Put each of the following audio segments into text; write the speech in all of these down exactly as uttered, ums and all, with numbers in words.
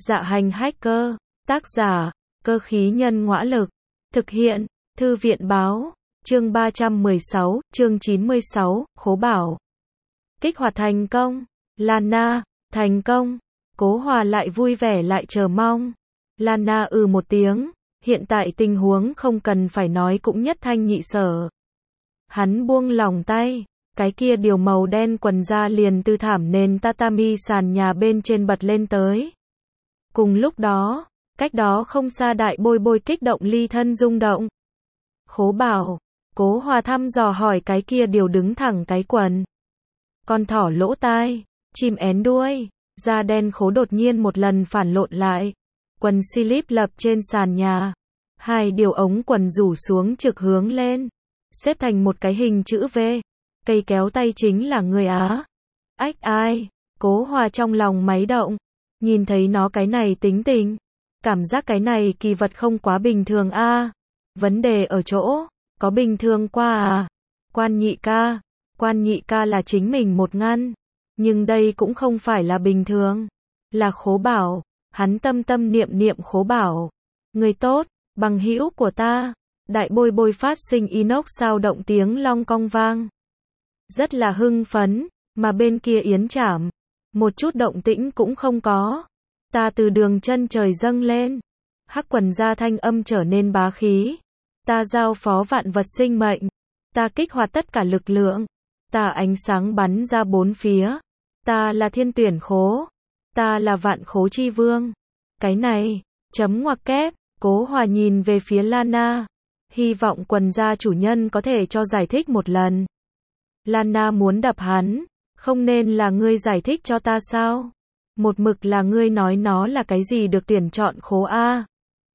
Dạ hành hacker, tác giả, cơ khí nhân ngõa lực, thực hiện, thư viện báo, chương ba trăm mười sáu, chương chín mươi sáu, Khố Bảo. Kích hoạt thành công, Lana, thành công, Cố Hòa lại vui vẻ lại chờ mong. Lana ừ một tiếng, hiện tại tình huống không cần phải nói cũng nhất thanh nhị sở. Hắn buông lỏng tay, cái kia điều màu đen quần da liền từ thảm nền tatami sàn nhà bên trên bật lên tới. Cùng lúc đó, cách đó không xa đại bôi bôi kích động ly thân rung động. Khố Bảo, Cố Hòa thăm dò hỏi cái kia điều đứng thẳng cái quần. Con thỏ lỗ tai, chim én đuôi, da đen khố đột nhiên một lần phản lộn lại. Quần slip lập trên sàn nhà. Hai điều ống quần rủ xuống trực hướng lên. Xếp thành một cái hình chữ V. Cây kéo tay chính là người Á. Ách ai, Cố Hòa trong lòng máy động. Nhìn thấy nó cái này tính tình. Cảm giác cái này kỳ vật không quá bình thường a. À. Vấn đề ở chỗ, có bình thường qua à? Quan nhị ca, quan nhị ca là chính mình một ngăn. Nhưng đây cũng không phải là bình thường. Là Khố Bảo, hắn tâm tâm niệm niệm Khố Bảo. Người tốt, bằng hữu của ta. Đại bôi bôi phát sinh inox sao động tiếng long cong vang. Rất là hưng phấn, mà bên kia Yến Trảm. Một chút động tĩnh cũng không có. Ta từ đường chân trời dâng lên. Hắc quần da thanh âm trở nên bá khí. Ta giao phó vạn vật sinh mệnh. Ta kích hoạt tất cả lực lượng. Ta ánh sáng bắn ra bốn phía. Ta là thiên tuyển khố. Ta là vạn khố chi vương. Cái này, chấm ngoặc kép, Cố Hòa nhìn về phía Lana. Hy vọng quần da chủ nhân có thể cho giải thích một lần. Lana muốn đập hắn. Không nên là ngươi giải thích cho ta sao? Một mực là ngươi nói nó là cái gì được tuyển chọn khố A.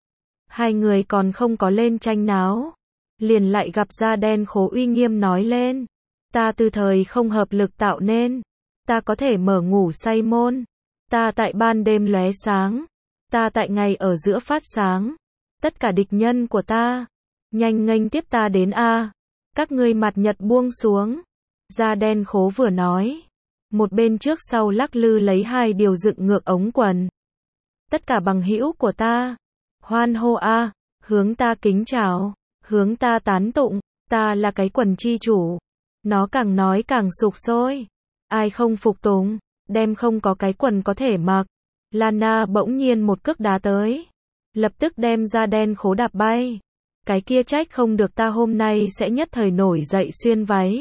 Hai người còn không có lên tranh náo. Liền lại gặp da đen khố uy nghiêm nói lên. Ta từ thời không hợp lực tạo nên. Ta có thể mở ngủ say môn. Ta tại ban đêm lóe sáng. Ta tại ngày ở giữa phát sáng. Tất cả địch nhân của ta. Nhanh nghênh tiếp ta đến A. Các ngươi mặt nhật buông xuống. Da đen khố vừa nói. Một bên trước sau lắc lư lấy hai điều dựng ngược ống quần. Tất cả bằng hữu của ta. Hoan hô A. Hướng ta kính chào. Hướng ta tán tụng. Ta là cái quần chi chủ. Nó càng nói càng sục sôi. Ai không phục tùng. Đem không có cái quần có thể mặc. Lana bỗng nhiên một cước đá tới. Lập tức đem da đen khố đạp bay. Cái kia trách không được ta hôm nay sẽ nhất thời nổi dậy xuyên váy.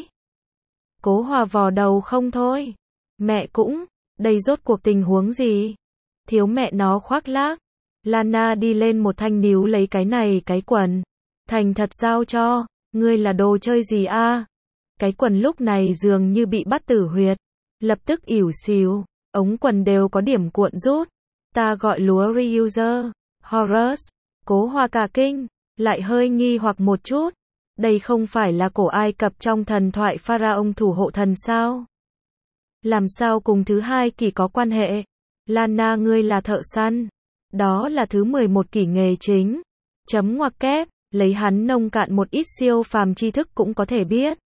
Cố Hòa vò đầu không thôi. Mẹ cũng, đây rốt cuộc tình huống gì? Thiếu mẹ nó khoác lác. Lana đi lên một thanh níu lấy cái này cái quần. Thành thật giao cho, ngươi là đồ chơi gì a? À? Cái quần lúc này dường như bị bắt tử huyệt. Lập tức ỉu xìu, ống quần đều có điểm cuộn rút. Ta gọi lúa reuser, Horus. Cố Hòa cả kinh, lại hơi nghi hoặc một chút. Đây không phải là cổ Ai Cập trong thần thoại pharaoh thủ hộ thần sao? Làm sao cùng thứ hai kỷ có quan hệ? Lana ngươi là thợ săn. Đó là thứ mười một kỷ nghề chính. Chấm ngoặc kép, lấy hắn nông cạn một ít siêu phàm tri thức cũng có thể biết.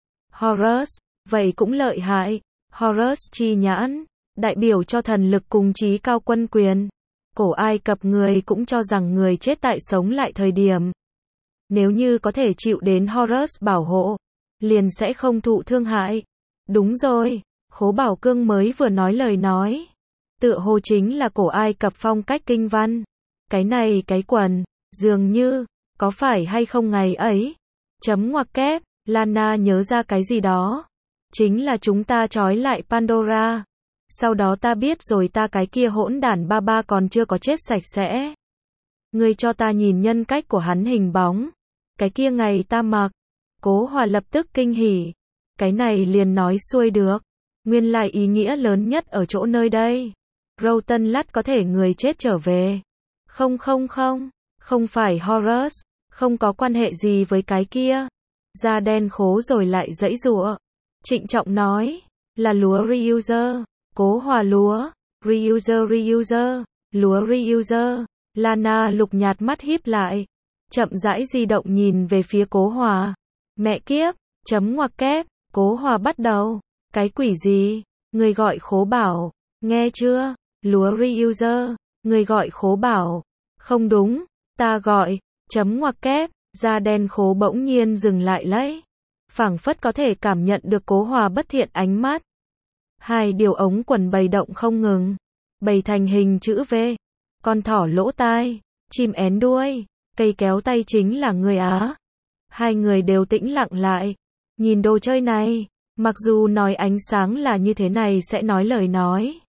Horus, vậy cũng lợi hại. Horus chi nhãn, đại biểu cho thần lực cùng trí cao quân quyền. Cổ Ai Cập người cũng cho rằng người chết tại sống lại thời điểm. Nếu như có thể chịu đến Horus bảo hộ, liền sẽ không thụ thương hại. Đúng rồi, Khố Bảo Cương mới vừa nói lời nói. Tựa hồ chính là cổ Ai Cập phong cách kinh văn. Cái này cái quần, dường như, có phải hay không ngày ấy? Chấm ngoặc kép, Lana nhớ ra cái gì đó. Chính là chúng ta trói lại Pandora. Sau đó ta biết rồi ta cái kia hỗn đản ba ba còn chưa có chết sạch sẽ. Ngươi cho ta nhìn nhân cách của hắn hình bóng. Cái kia ngày ta mặc. Cố Hòa lập tức kinh hỉ. Cái này liền nói xuôi được. Nguyên lại ý nghĩa lớn nhất ở chỗ nơi đây. Râu Tân Lắt có thể người chết trở về. Không không không. Không phải Horus. Không có quan hệ gì với cái kia. Da đen khố rồi lại giãy giụa. Trịnh trọng nói. Là lúa reuser. Cố Hòa lúa. Reuser reuser. Lúa reuser. Lana lục nhạt mắt híp lại. Chậm rãi di động nhìn về phía Cố Hòa. Mẹ kiếp, chấm ngoặc kép, Cố Hòa bắt đầu. Cái quỷ gì? Người gọi Khố Bảo, nghe chưa? Lúa reuser, Người gọi Khố Bảo. Không đúng, ta gọi, chấm ngoặc kép, da đen Khố bỗng nhiên dừng lại lấy. Phảng phất có thể cảm nhận được Cố Hòa bất thiện ánh mắt. Hai điều ống quần bày động không ngừng, bày thành hình chữ V. Con thỏ lỗ tai, chim én đuôi, cây kéo tay chính là người Á. Hai người đều tĩnh lặng lại, nhìn đồ chơi này, mặc dù nói ánh sáng là như thế này sẽ nói lời nói,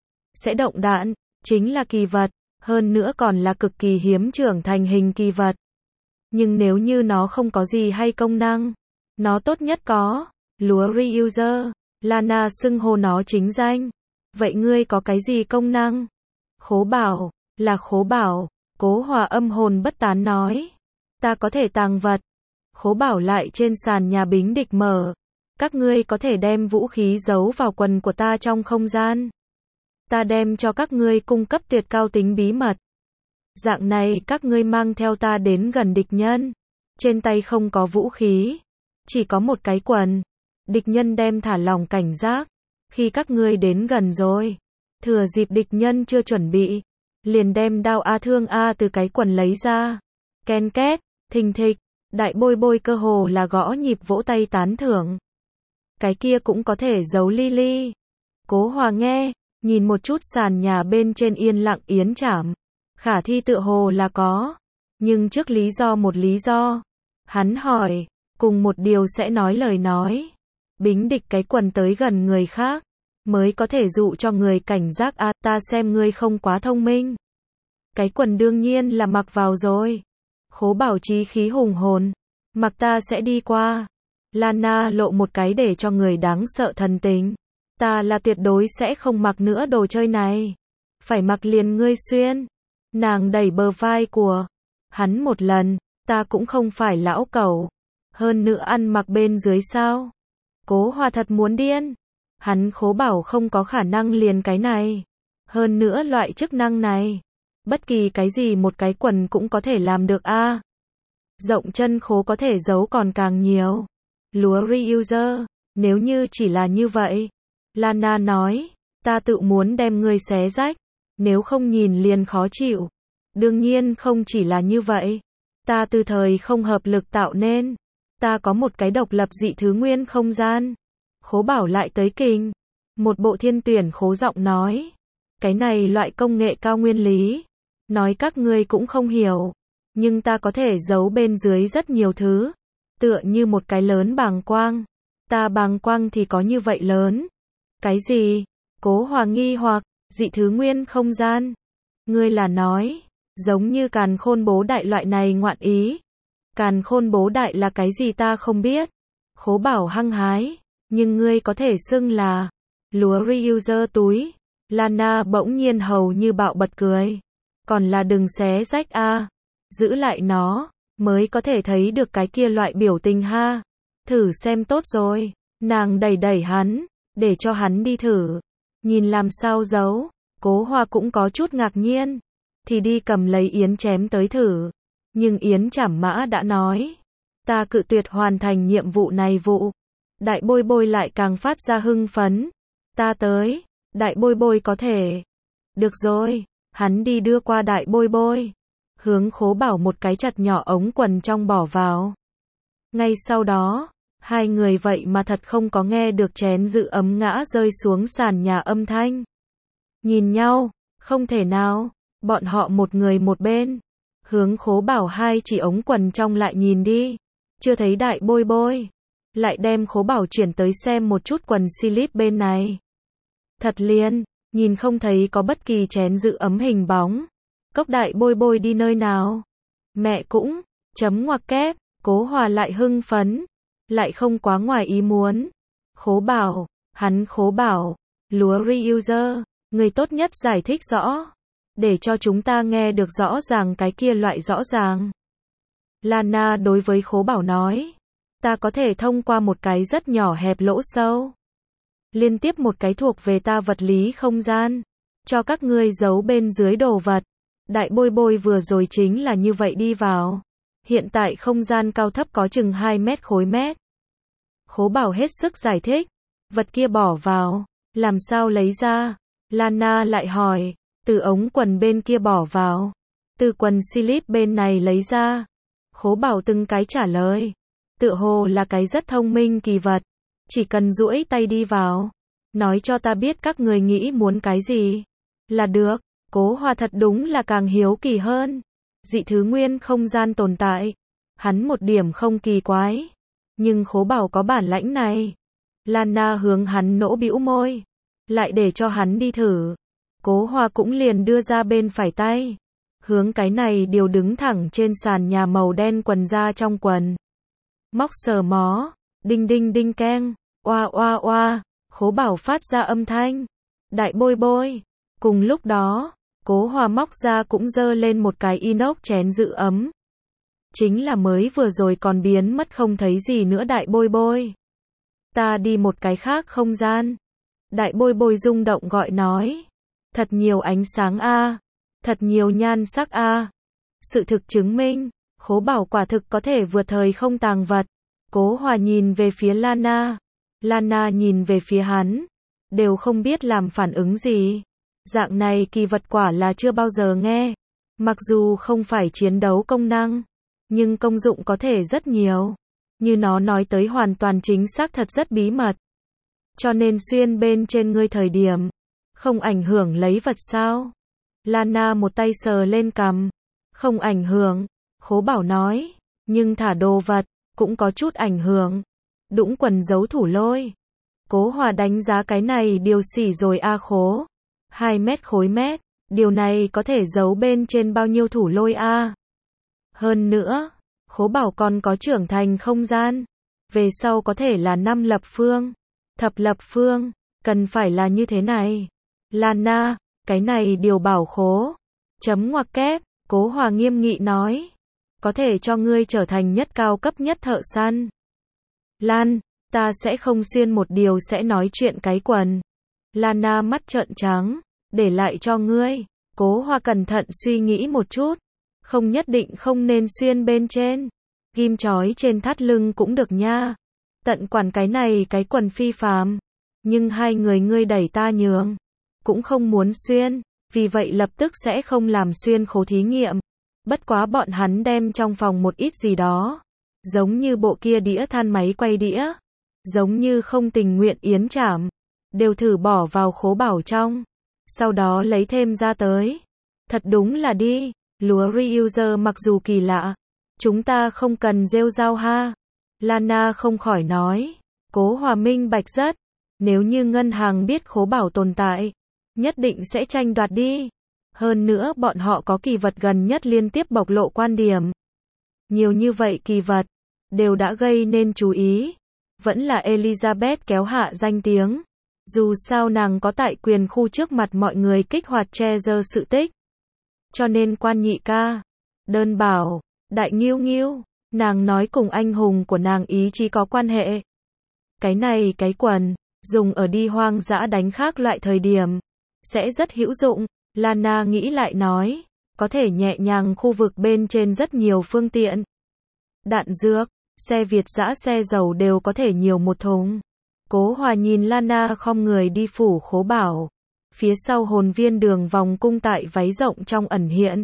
sẽ động đạn, chính là kỳ vật, hơn nữa còn là cực kỳ hiếm trưởng thành hình kỳ vật. Nhưng nếu như nó không có gì hay công năng, nó tốt nhất có lúa reuser, Lana xưng hô nó chính danh. Vậy ngươi có cái gì công năng? Khố Bảo, là Khố Bảo, Cố Hòa âm hồn bất tán nói. Ta có thể tàng vật. Khố Bảo lại trên sàn nhà Bính Địch mở. Các ngươi có thể đem vũ khí giấu vào quần của ta trong không gian. Ta đem cho các ngươi cung cấp tuyệt cao tính bí mật. Dạng này các ngươi mang theo ta đến gần địch nhân. Trên tay không có vũ khí, chỉ có một cái quần. Địch nhân đem thả lỏng cảnh giác. Khi các ngươi đến gần rồi, thừa dịp địch nhân chưa chuẩn bị, liền đem đao A thương A từ cái quần lấy ra. Ken két, thình thịch, Đại Bôi Bôi cơ hồ là gõ nhịp vỗ tay tán thưởng. Cái kia cũng có thể giấu Lily. Cố Hòa nghe, nhìn một chút sàn nhà bên trên yên lặng yến trảm. Khả thi tựa hồ là có, nhưng trước lý do một lý do. Hắn hỏi, cùng một điều sẽ nói lời nói. Bính Địch cái quần tới gần người khác, mới có thể dụ cho người cảnh giác a, à, ta xem ngươi không quá thông minh. Cái quần đương nhiên là mặc vào rồi. Khố Bảo chí khí hùng hồn, mặc ta sẽ đi qua. Lana lộ một cái để cho người đáng sợ thần tình. Ta là tuyệt đối sẽ không mặc nữa đồ chơi này. Phải mặc liền ngươi xuyên. Nàng đẩy bờ vai của hắn một lần, ta cũng không phải lão cẩu. Hơn nữa ăn mặc bên dưới sao? Cố Hòa thật muốn điên. Hắn Khố Bảo không có khả năng liền cái này. Hơn nữa loại chức năng này, bất kỳ cái gì một cái quần cũng có thể làm được a. À, rộng chân khố có thể giấu còn càng nhiều. Lúa reuser, nếu như chỉ là như vậy. Lana nói, ta tự muốn đem ngươi xé rách. Nếu không nhìn liền khó chịu. Đương nhiên không chỉ là như vậy. Ta từ thời không hợp lực tạo nên. Ta có một cái độc lập dị thứ nguyên không gian. Khố Bảo lại tới kinh. Một bộ thiên tuyển khố giọng nói. Cái này loại công nghệ cao nguyên lý. Nói các ngươi cũng không hiểu. Nhưng ta có thể giấu bên dưới rất nhiều thứ. Tựa như một cái lớn bàng quang. Ta bàng quang thì có như vậy lớn. Cái gì? Cố Hòa nghi hoặc, dị thứ nguyên không gian. Ngươi là nói, giống như Càn Khôn Bố Đại loại này ngoạn ý. Càn Khôn Bố Đại là cái gì ta không biết. Khố Bảo hăng hái, nhưng ngươi có thể xưng là lúa reuser túi. Lana bỗng nhiên hầu như bạo bật cười. Còn là đừng xé rách a, à. Giữ lại nó, mới có thể thấy được cái kia loại biểu tình ha. Thử xem tốt rồi. Nàng đẩy đẩy hắn, để cho hắn đi thử. Nhìn làm sao giấu. Cố Hòa cũng có chút ngạc nhiên. Thì đi cầm lấy yến chém tới thử. Nhưng Yến Trảm Mã đã nói. Ta cự tuyệt hoàn thành nhiệm vụ này vụ. Đại Bôi Bôi lại càng phát ra hưng phấn. Ta tới. Đại Bôi Bôi có thể. Được rồi. Hắn đi đưa qua Đại Bôi Bôi. Hướng Khố Bảo một cái chặt nhỏ ống quần trong bỏ vào. Ngay sau đó, hai người vậy mà thật không có nghe được chén dự ấm ngã rơi xuống sàn nhà âm thanh. Nhìn nhau, không thể nào, bọn họ một người một bên. Hướng Khố Bảo hai chỉ ống quần trong lại nhìn đi. Chưa thấy Đại Bôi Bôi. Lại đem Khố Bảo chuyển tới xem một chút quần slip bên này. Thật liền, nhìn không thấy có bất kỳ chén dự ấm hình bóng. Cốc Đại Bôi Bôi đi nơi nào? Mẹ cũng, chấm ngoặc kép, Cố Hòa lại hưng phấn. Lại không quá ngoài ý muốn. Khố Bảo, hắn Khố Bảo, lúa reuser, người tốt nhất giải thích rõ. Để cho chúng ta nghe được rõ ràng cái kia loại rõ ràng. Lana đối với Khố Bảo nói. Ta có thể thông qua một cái rất nhỏ hẹp lỗ sâu. Liên tiếp một cái thuộc về ta vật lý không gian. Cho các ngươi giấu bên dưới đồ vật. Đại Bôi Bôi vừa rồi chính là như vậy đi vào. Hiện tại không gian cao thấp có chừng hai mét khối mét. Khố Bảo hết sức giải thích. Vật kia bỏ vào. Làm sao lấy ra? Lana lại hỏi. từ ống quần bên kia bỏ vào, từ quần slip bên này lấy ra. Khố Bảo từng cái trả lời, tựa hồ là cái rất thông minh kỳ vật, chỉ cần duỗi tay đi vào, nói cho ta biết các người nghĩ muốn cái gì, là được. Cố Hòa thật đúng là càng hiếu kỳ hơn. Dị thứ nguyên không gian tồn tại, hắn một điểm không kỳ quái, nhưng Khố Bảo có bản lãnh này. Lana hướng hắn nỗ bĩu môi, lại để cho hắn đi thử. Cố Hòa cũng liền đưa ra bên phải tay, hướng cái này điều đứng thẳng trên sàn nhà màu đen quần ra trong quần. Móc sờ mó, đinh đinh đinh keng, oa oa oa, Khố Bảo phát ra âm thanh. Đại bôi bôi. Cùng lúc đó, Cố Hòa móc ra cũng dơ lên một cái inox chén giữ ấm. Chính là mới vừa rồi còn biến mất không thấy gì nữa đại bôi bôi. Ta đi một cái khác không gian. Đại bôi bôi rung động gọi nói. Thật nhiều ánh sáng a, thật nhiều nhan sắc a. Sự thực chứng minh, Khố Bảo quả thực có thể vượt thời không tàng vật. Cố Hòa nhìn về phía Lana, Lana nhìn về phía hắn, đều không biết làm phản ứng gì. Dạng này kỳ vật quả là chưa bao giờ nghe. Mặc dù không phải chiến đấu công năng, nhưng công dụng có thể rất nhiều. Như nó nói tới hoàn toàn chính xác thật rất bí mật. Cho nên xuyên bên trên ngươi thời điểm, không ảnh hưởng lấy vật sao? Lana một tay sờ lên cằm. Không ảnh hưởng, Khố Bảo nói. Nhưng thả đồ vật, cũng có chút ảnh hưởng. Đũng quần giấu thủ lôi. Cố Hòa đánh giá cái này điều xỉ rồi a Khố. Hai mét khối mét, điều này có thể giấu bên trên bao nhiêu thủ lôi a? Hơn nữa, Khố Bảo còn có trưởng thành không gian. Về sau có thể là năm lập phương, thập lập phương, cần phải là như thế này. Lana, cái này điều bảo khố. Chấm ngoặc kép, Cố Hòa nghiêm nghị nói. Có thể cho ngươi trở thành nhất cao cấp nhất thợ săn. Lan, ta sẽ không xuyên một điều sẽ nói chuyện cái quần. Lana mắt trợn trắng, để lại cho ngươi. Cố Hòa cẩn thận suy nghĩ một chút. Không nhất định không nên xuyên bên trên. Ghim chói trên thắt lưng cũng được nha. Tận quản cái này cái quần phi phàm. Nhưng hai người ngươi đẩy ta nhường. Cũng không muốn xuyên. Vì vậy lập tức sẽ không làm xuyên khố thí nghiệm. Bất quá bọn hắn đem trong phòng một ít gì đó. Giống như bộ kia đĩa than máy quay đĩa. Giống như không tình nguyện yến trảm. Đều thử bỏ vào Khố Bảo trong. Sau đó lấy thêm ra tới. Thật đúng là đi. Lúa reuser mặc dù kỳ lạ. Chúng ta không cần rêu rao ha. Lana không khỏi nói. Cố Hòa minh bạch rất. Nếu như ngân hàng biết Khố Bảo tồn tại, nhất định sẽ tranh đoạt đi. Hơn nữa bọn họ có kỳ vật gần nhất liên tiếp bộc lộ quan điểm. Nhiều như vậy kỳ vật, đều đã gây nên chú ý. Vẫn là Elizabeth kéo hạ danh tiếng. Dù sao nàng có tại quyền khu trước mặt mọi người kích hoạt che giơ sự tích. Cho nên quan nhị ca, đơn bảo, đại nghiêu nghiêu, nàng nói cùng anh hùng của nàng ý chí có quan hệ. Cái này cái quần, dùng ở đi hoang dã đánh khác loại thời điểm, sẽ rất hữu dụng. Lana nghĩ lại nói, có thể nhẹ nhàng khu vực bên trên rất nhiều phương tiện. Đạn dược, xe Việt dã xe dầu đều có thể nhiều một thùng. Cố Hòa nhìn Lana khom người đi phủ Khố Bảo. Phía sau hồn viên đường vòng cung tại váy rộng trong ẩn hiện.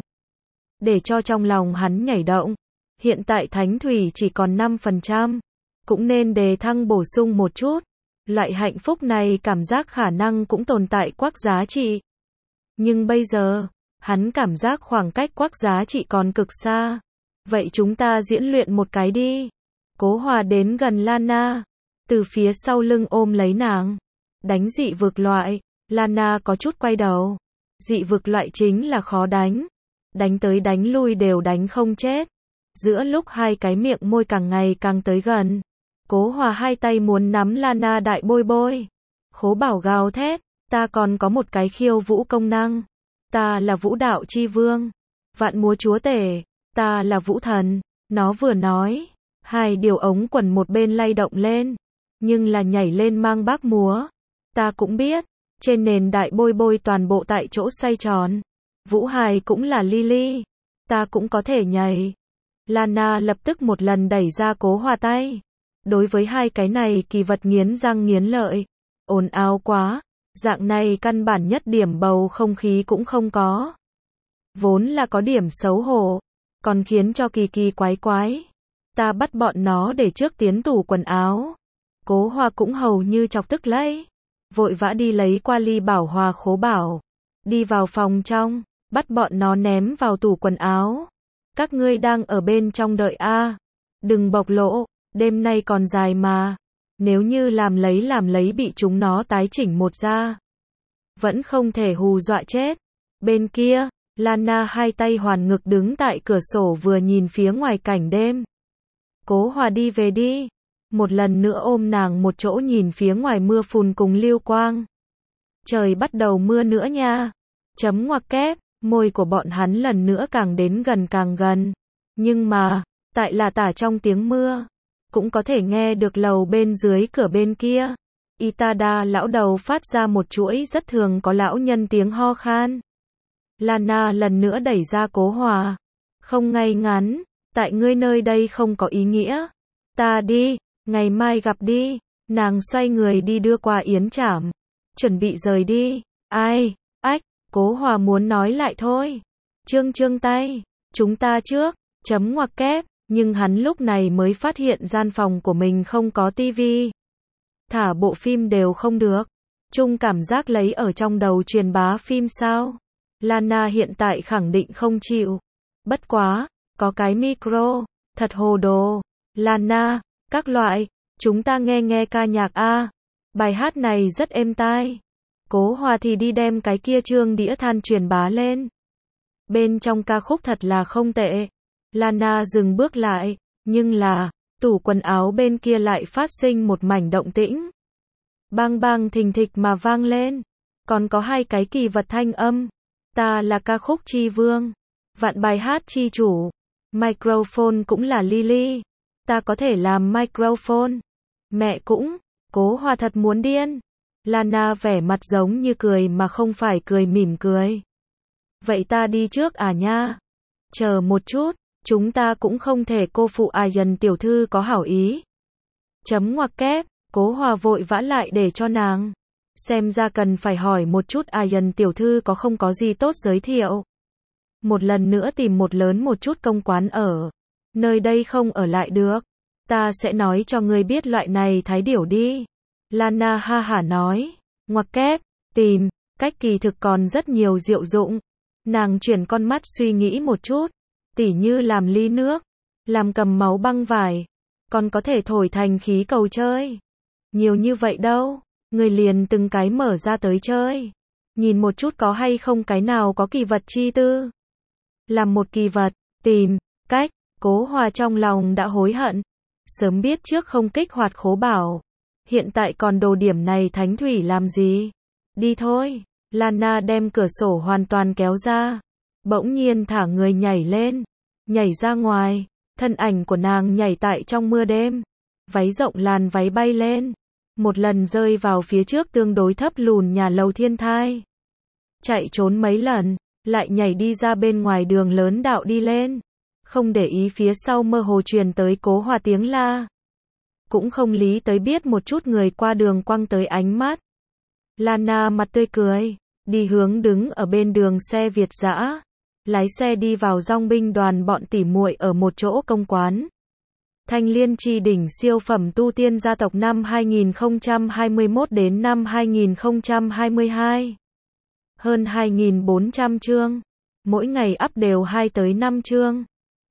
Để cho trong lòng hắn nhảy động. Hiện tại thánh thủy chỉ còn năm phần trăm. Cũng nên đề thăng bổ sung một chút. Loại hạnh phúc này cảm giác khả năng cũng tồn tại quắc giá trị. Nhưng bây giờ, hắn cảm giác khoảng cách quắc giá trị còn cực xa. Vậy chúng ta diễn luyện một cái đi. Cố Hòa đến gần Lana. Từ phía sau lưng ôm lấy nàng. Đánh dị vực loại. Lana có chút quay đầu. Dị vực loại chính là khó đánh. Đánh tới đánh lui đều đánh không chết. Giữa lúc hai cái miệng môi càng ngày càng tới gần. Cố Hòa hai tay muốn nắm Lana đại bôi bôi. Khố Bảo gào thét. Ta còn có một cái khiêu vũ công năng. Ta là vũ đạo chi vương. Vạn múa chúa tể. Ta là vũ thần. Nó vừa nói. Hai điều ống quần một bên lay động lên. Nhưng là nhảy lên mang bác múa. Ta cũng biết. Trên nền đại bôi bôi toàn bộ tại chỗ xoay tròn. Vũ hài cũng là Lily. Ta cũng có thể nhảy. Lana lập tức một lần đẩy ra Cố Hòa tay. Đối với hai cái này kỳ vật nghiến răng nghiến lợi. Ồn ào quá. Dạng này căn bản nhất điểm bầu không khí cũng không có. Vốn là có điểm xấu hổ, còn khiến cho kỳ kỳ quái quái. Ta bắt bọn nó để trước tiến tủ quần áo. Cố Hoa cũng hầu như chọc tức lấy. Vội vã đi lấy qua ly bảo hòa khố bảo. Đi vào phòng trong, bắt bọn nó ném vào tủ quần áo. Các ngươi đang ở bên trong đợi a, đừng bộc lộ, đêm nay còn dài mà. Nếu như làm lấy làm lấy bị chúng nó tái chỉnh một ra, vẫn không thể hù dọa chết. Bên kia, Lana hai tay hoàn ngực đứng tại cửa sổ vừa nhìn phía ngoài cảnh đêm. Cố Hòa đi về đi. Một lần nữa ôm nàng một chỗ nhìn phía ngoài mưa phùn cùng lưu quang. Trời bắt đầu mưa nữa nha. Chấm ngoặc kép, môi của bọn hắn lần nữa càng đến gần càng gần. Nhưng mà, tại là tả trong tiếng mưa, cũng có thể nghe được lầu bên dưới cửa bên kia. Itada lão đầu phát ra một chuỗi rất thường có lão nhân tiếng ho khan. Lana lần nữa đẩy ra Cố Hòa. Không ngay ngắn, tại ngươi nơi đây không có ý nghĩa. Ta đi, ngày mai gặp đi. Nàng xoay người đi đưa qua yến trảm. Chuẩn bị rời đi. Ai, ách, Cố Hòa muốn nói lại thôi. Trương trương tay, chúng ta trước, chấm ngoặc kép. Nhưng hắn lúc này mới phát hiện gian phòng của mình không có tivi. Thả bộ phim đều không được. Chung cảm giác lấy ở trong đầu truyền bá phim sao. Lana hiện tại khẳng định không chịu. Bất quá, có cái micro, thật hồ đồ. Lana, các loại, chúng ta nghe nghe ca nhạc a. Bài hát này rất êm tai. Cố Hòa thì đi đem cái kia trương đĩa than truyền bá lên. Bên trong ca khúc thật là không tệ. Lana dừng bước lại, nhưng là, tủ quần áo bên kia lại phát sinh một mảnh động tĩnh. Bang bang thình thịch mà vang lên. Còn có hai cái kỳ vật thanh âm. Ta là ca khúc chi vương. Vạn bài hát chi chủ. Microphone cũng là Lily. Ta có thể làm microphone. Mẹ cũng. Cố Hòa thật muốn điên. Lana vẻ mặt giống như cười mà không phải cười mỉm cười. Vậy ta đi trước à nha. Chờ một chút. Chúng ta cũng không thể cô phụ Ayan tiểu thư có hảo ý. Chấm ngoặc kép. Cố Hòa vội vã lại để cho nàng. Xem ra cần phải hỏi một chút Ayan tiểu thư có không có gì tốt giới thiệu. Một lần nữa tìm một lớn một chút công quán ở. Nơi đây không ở lại được. Ta sẽ nói cho ngươi biết loại này thái điểu đi. Lana ha hả nói. Ngoặc kép, tìm, cách kỳ thực còn rất nhiều diệu dụng. Nàng chuyển con mắt suy nghĩ một chút. Tỉ như làm ly nước, làm cầm máu băng vải, còn có thể thổi thành khí cầu chơi. Nhiều như vậy đâu, người liền từng cái mở ra tới chơi. Nhìn một chút có hay không cái nào có kỳ vật chi tư. Làm một kỳ vật, tìm, cách, Cố Hòa trong lòng đã hối hận. Sớm biết trước không kích hoạt khố bảo. Hiện tại còn đồ điểm này thánh thủy làm gì. Đi thôi, Lana đem cửa sổ hoàn toàn kéo ra. Bỗng nhiên thả người nhảy lên, nhảy ra ngoài, thân ảnh của nàng nhảy tại trong mưa đêm, váy rộng làn váy bay lên, một lần rơi vào phía trước tương đối thấp lùn nhà lầu thiên thai. Chạy trốn mấy lần, lại nhảy đi ra bên ngoài đường lớn đạo đi lên, không để ý phía sau mơ hồ truyền tới Cố Hòa tiếng la. Cũng không lý tới biết một chút người qua đường quăng tới ánh mắt. Lana mặt tươi cười, đi hướng đứng ở bên đường xe Việt dã. Lái xe đi vào dong binh đoàn bọn tỉ muội ở một chỗ công quán. Thanh Liên Chi đỉnh siêu phẩm tu tiên gia tộc năm hai nghìn không trăm hai mươi mốt đến năm hai nghìn không trăm hai mươi hai. Hơn hai nghìn bốn trăm chương. Mỗi ngày up đều hai tới năm chương.